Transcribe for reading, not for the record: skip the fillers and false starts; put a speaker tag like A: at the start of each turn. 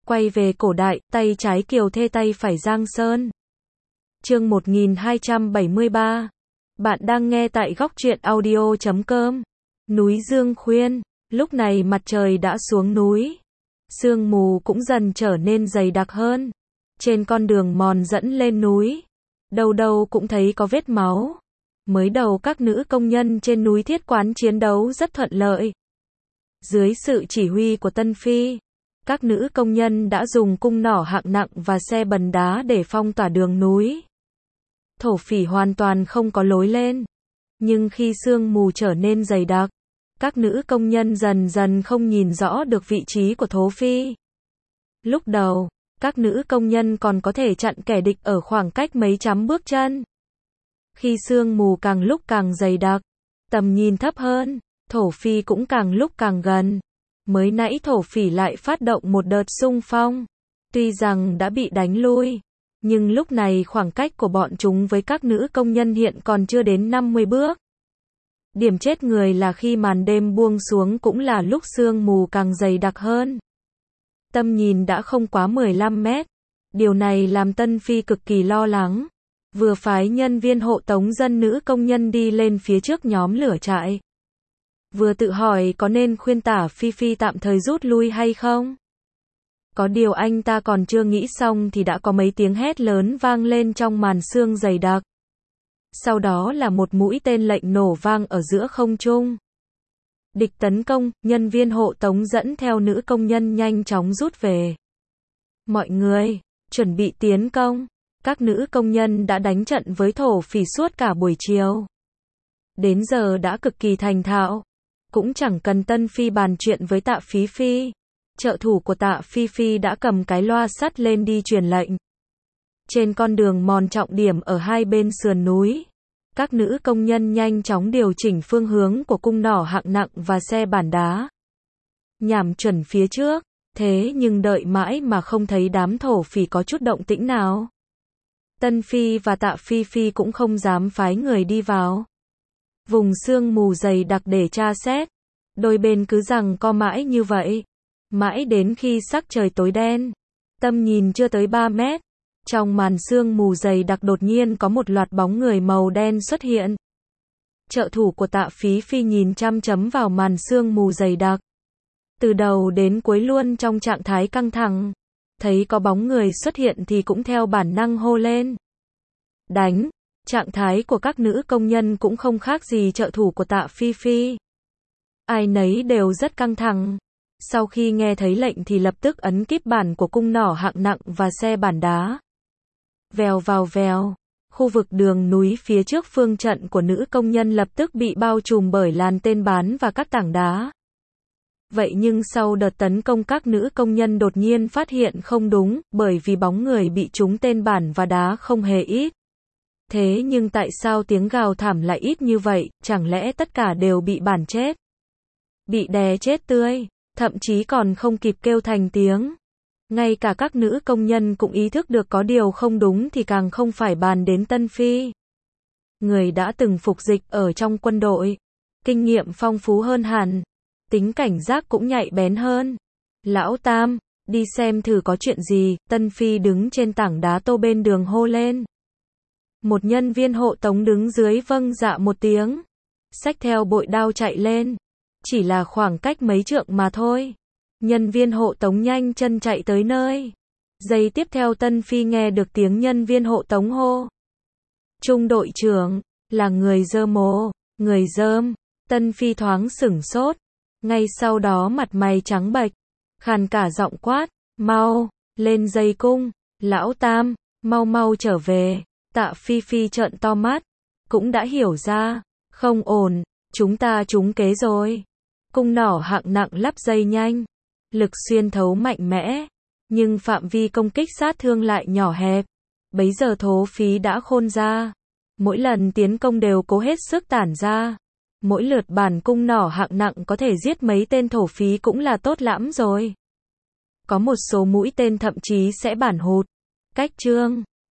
A: Quay về cổ đại, tay trái Kiều Thê tay phải Giang Sơn. Chương 1273. Bạn đang nghe tại góc truyện audio.com. Núi Dương Khuyên. Lúc này mặt trời đã xuống núi. Sương mù cũng dần trở nên dày đặc hơn. Trên con đường mòn dẫn lên núi, đâu đâu cũng thấy có vết máu. Mới đầu các nữ công nhân trên núi Thiết Quán chiến đấu rất thuận lợi. Dưới sự chỉ huy của Tân Phi, các nữ công nhân đã dùng cung nỏ hạng nặng và xe bần đá để phong tỏa đường núi. Thổ phỉ hoàn toàn không có lối lên. Nhưng khi sương mù trở nên dày đặc, các nữ công nhân dần dần không nhìn rõ được vị trí của thổ phi. Lúc đầu, các nữ công nhân còn có thể chặn kẻ địch ở khoảng cách mấy trăm bước chân. Khi sương mù càng lúc càng dày đặc, tầm nhìn thấp hơn, thổ phi cũng càng lúc càng gần. Mới nãy thổ phỉ lại phát động một đợt xung phong. Tuy rằng đã bị đánh lui, nhưng lúc này khoảng cách của bọn chúng với các nữ công nhân hiện còn chưa đến 50 bước. Điểm chết người là khi màn đêm buông xuống cũng là lúc sương mù càng dày đặc hơn. Tầm nhìn đã không quá 15 mét. Điều này làm Tân Phi cực kỳ lo lắng. Vừa phái nhân viên hộ tống dân nữ công nhân đi lên phía trước nhóm lửa trại. Vừa tự hỏi có nên khuyên Tả Phi Phi tạm thời rút lui hay không. Có điều anh ta còn chưa nghĩ xong thì đã có mấy tiếng hét lớn vang lên trong màn sương dày đặc. Sau đó là một mũi tên lệnh nổ vang ở giữa không trung. Địch tấn công, nhân viên hộ tống dẫn theo nữ công nhân nhanh chóng rút về. Mọi người, chuẩn bị tiến công. Các nữ công nhân đã đánh trận với thổ phỉ suốt cả buổi chiều. Đến giờ đã cực kỳ thành thạo. Cũng chẳng cần Tân Phi bàn chuyện với Tạ Phí Phi. Trợ thủ của Tạ Phi Phi đã cầm cái loa sắt lên đi truyền lệnh. Trên con đường mòn trọng điểm ở hai bên sườn núi, các nữ công nhân nhanh chóng điều chỉnh phương hướng của cung nỏ hạng nặng và xe bản đá. Nhằm chuẩn phía trước, thế nhưng đợi mãi mà không thấy đám thổ phỉ có chút động tĩnh nào. Tân Phi và Tạ Phi Phi cũng không dám phái người đi vào vùng sương mù dày đặc để tra xét. Đôi bên cứ rằng co mãi như vậy. Mãi đến khi sắc trời tối đen, tầm nhìn chưa tới 3 mét. Trong màn sương mù dày đặc đột nhiên có một loạt bóng người màu đen xuất hiện. Trợ thủ của Tạ Phí Phi nhìn chăm chăm vào màn sương mù dày đặc. Từ đầu đến cuối luôn trong trạng thái căng thẳng. Thấy có bóng người xuất hiện thì cũng theo bản năng hô lên. Đánh! Trạng thái của các nữ công nhân cũng không khác gì trợ thủ của Tạ Phi Phi. Ai nấy đều rất căng thẳng. Sau khi nghe thấy lệnh thì lập tức ấn kíp bản của cung nỏ hạng nặng và xe bản đá. Vèo vào vèo. Khu vực đường núi phía trước phương trận của nữ công nhân lập tức bị bao trùm bởi làn tên bắn và các tảng đá. Vậy nhưng sau đợt tấn công các nữ công nhân đột nhiên phát hiện không đúng, bởi vì bóng người bị trúng tên bản và đá không hề ít. Thế nhưng tại sao tiếng gào thảm lại ít như vậy, chẳng lẽ tất cả đều bị bản chết? Bị đè chết tươi, thậm chí còn không kịp kêu thành tiếng. Ngay cả các nữ công nhân cũng ý thức được có điều không đúng thì càng không phải bàn đến Tân Phi. Người đã từng phục dịch ở trong quân đội, kinh nghiệm phong phú hơn hẳn, tính cảnh giác cũng nhạy bén hơn. Lão Tam, đi xem thử có chuyện gì. Tân Phi đứng trên tảng đá tô bên đường hô lên. Một nhân viên hộ tống đứng dưới vâng dạ một tiếng, xách theo bội đao chạy lên. Chỉ là khoảng cách mấy trượng mà thôi. Nhân viên hộ tống nhanh chân chạy tới nơi. Giây tiếp theo Tân Phi nghe được tiếng nhân viên hộ tống hô. Trung đội trưởng, là người Dơm ồ, người Dơm. Tân Phi thoáng sửng sốt. Ngay sau đó mặt mày trắng bệch, khàn cả giọng quát, mau, lên dây cung, lão Tam, mau mau trở về. Tạ Phi Phi trợn to mắt, cũng đã hiểu ra, không ổn, chúng ta trúng kế rồi. Cung nỏ hạng nặng lắp dây nhanh, lực xuyên thấu mạnh mẽ, nhưng phạm vi công kích sát thương lại nhỏ hẹp. Bấy giờ thổ phỉ đã khôn ra, mỗi lần tiến công đều cố hết sức tản ra. Mỗi lượt bản cung nỏ hạng nặng có thể giết mấy tên thổ phỉ cũng là tốt lắm rồi. Có một số mũi tên thậm chí sẽ bản hụt. Cách chương